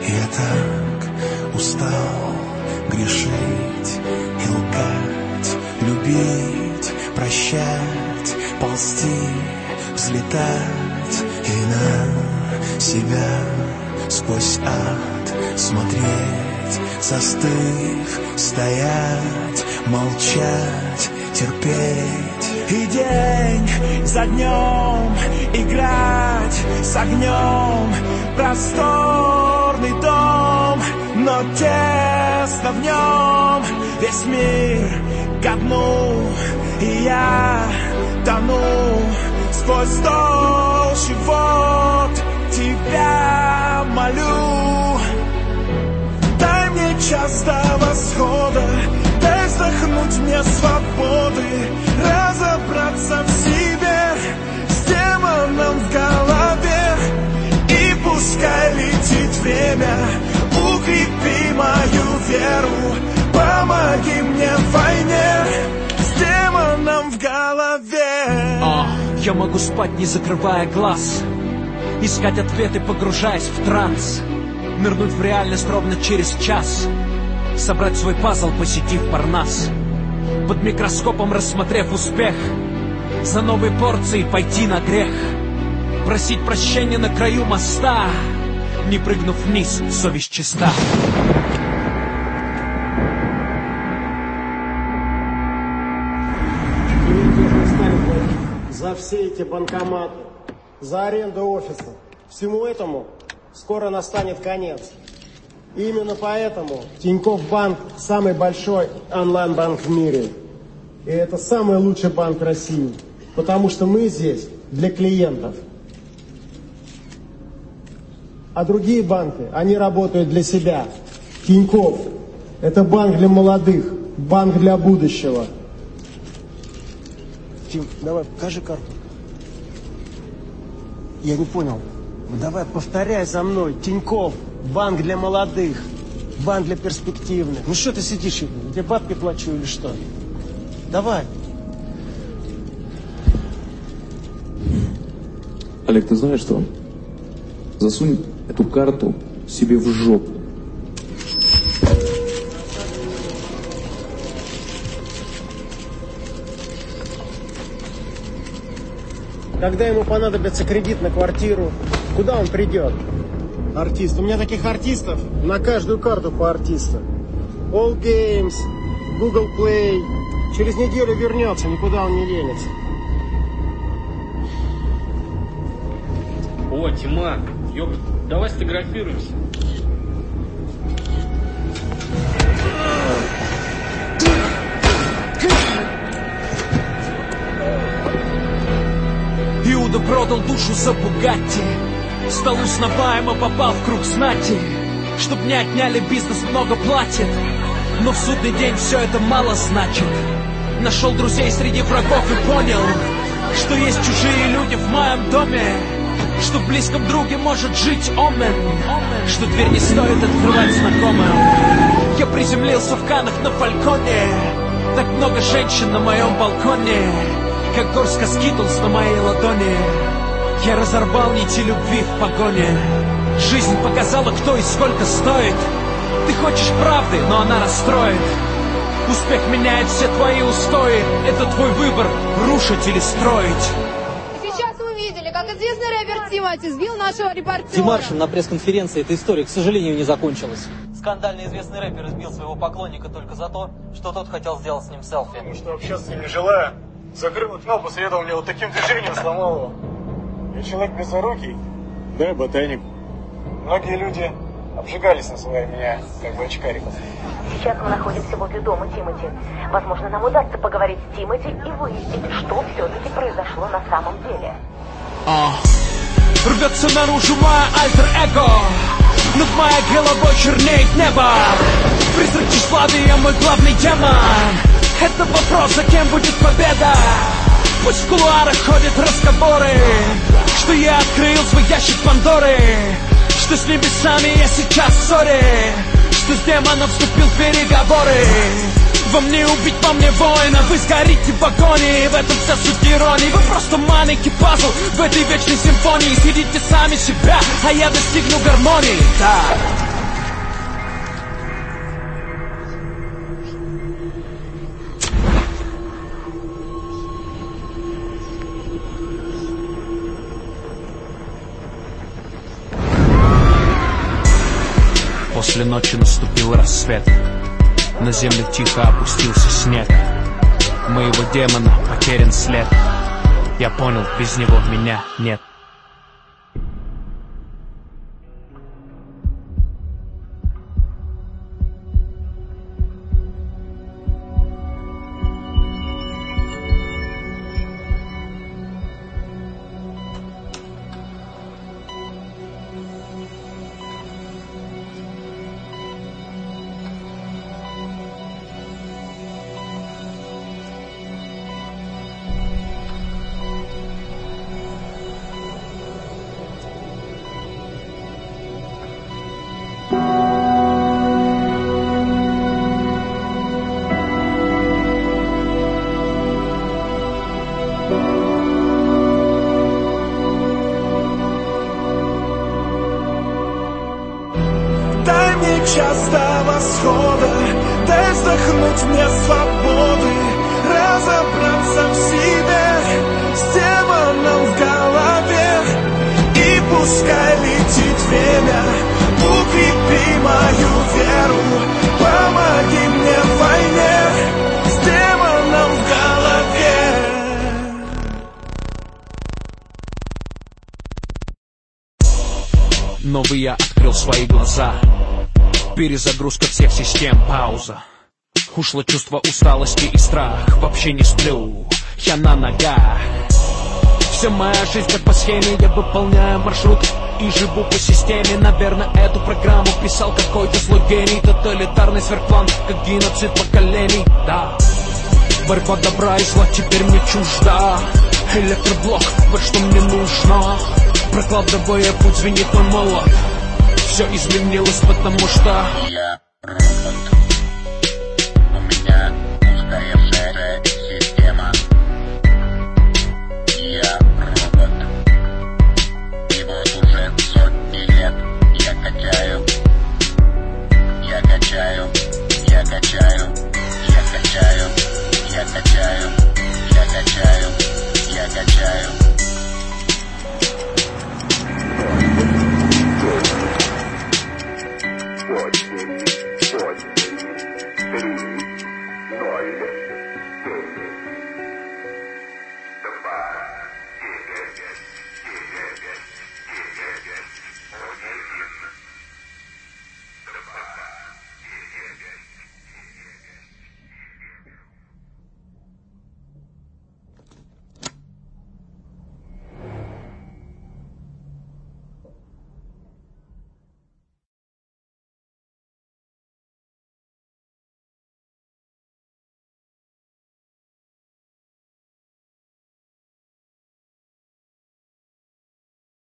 Я так устал грешить и лгать, любить, прощать, ползти, взлетать и на себя сквозь ад смотреть, застыв, стоять, молчать, терпеть. И день за днем играть с огнем, просторный дом, но тесно в нем, весь мир ко дну, и я тону сквозь толщу вод, тебя молю. Дай мне час до восхода, дай вздохнуть мне свободы, разобраться в себе, с демоном в голове. И пускай летит время, укрепи мою веру, помоги мне в войне, с демоном в голове. Я могу спать, не закрывая глаз, искать ответы, погружаясь в транс, нырнуть в реальность ровно через час, собрать свой пазл, посетив Парнас, под микроскопом рассмотрев успех, за новой порцией пойти на грех, просить прощения на краю моста, не прыгнув вниз, совесть чиста. За все эти банкоматы, за аренду офиса, всему этому скоро настанет конец. И именно поэтому Тинькофф Банк самый большой онлайн-банк в мире. И это самый лучший банк России, потому что мы здесь для клиентов. А другие банки, они работают для себя. Тинькофф – это банк для молодых, банк для будущего. Тим, давай, покажи карту. Я не понял. Ну, давай, повторяй за мной. Тинькофф, банк для молодых, банк для перспективных. Ну что ты сидишь, где бабки плачу или что? Давай. Олег, ты знаешь что? Засунь эту карту себе в жопу. Когда ему понадобится кредит на квартиру, куда он придет? Артист. У меня таких артистов на каждую карту по артисту. All Games, Google Play. Через неделю вернется, никуда он не денется. О, Тиман, ёпт, давай сфотографируемся. Иуда продал душу за Бугатти, стал узнаваем, а попал в круг знати. Чтоб не отняли, бизнес много платит, но в судный день все это мало значит. Нашел друзей среди врагов и понял, что есть чужие люди в моем доме, что в близком друге может жить омен, что дверь не стоит открывать знакомым. Я приземлился в Каннах на Фальконе, так много женщин на моем балконе, как горстка скитлс на моей ладони. Я разорвал нити любви в погоне. Жизнь показала, кто и сколько стоит. Ты хочешь правды, но она расстроит. Успех меняет все твои устои. Это твой выбор, рушить или строить. Сейчас вы видели, как известный рэпер Тимати сбил нашего репортера. Демаршем на пресс-конференции эта история, к сожалению, не закончилась. Скандально известный рэпер избил своего поклонника только за то, что тот хотел сделать с ним селфи. Потому что общаться с ним не желаю. Закрыл окно, посоветовал мне вот таким движением, сломал его. Я человек безорукий, да и ботаник. Многие люди обжигались, называя меня как бы очкариком. Сейчас мы находимся возле дома Тимати. Возможно, нам удастся поговорить с Тимати и выяснить, что все-таки произошло на самом деле. Рвется наружу мое альтер-эго, над моей головой чернеет небо. Призрак тщеславия, мой главный демон. Это вопрос, за кем будет победа. Пусть в кулуарах ходят разговоры, что я открыл свой ящик Пандоры, что с небесами я сейчас в ссоре, что с демоном вступил в переговоры. Вам не убить, во мне воина, вы сгорите в агонии. В этом вся суть иронии. Вы просто маленький пазл в этой вечной симфонии. Съедите сами себя, а я достигну гармонии. Да. После ночи наступил рассвет. На землю тихо опустился снег. Моего демона потерян след. Я понял, без него меня нет. Дай мне час до восхода, дай вздохнуть мне свободы, разобраться в себе, с демоном в голове. И пускай летит время, укрепи мою веру, помоги мне в войне, с демоном в голове. Новый я открыл свои глаза. Перезагрузка всех систем, пауза. Ушло чувство усталости и страх. Вообще не сплю, я на ногах. Вся моя жизнь как по схеме. Я выполняю маршрут и живу по системе. Наверное, эту программу писал какой-то злой гений. Тоталитарный сверхплан, как геноцид поколений. Да, борьба добра и зла теперь мне чужда. Электроблок, вот что мне нужно. Прокладывая путь, звенит мой молот. Все изменилось, потому что я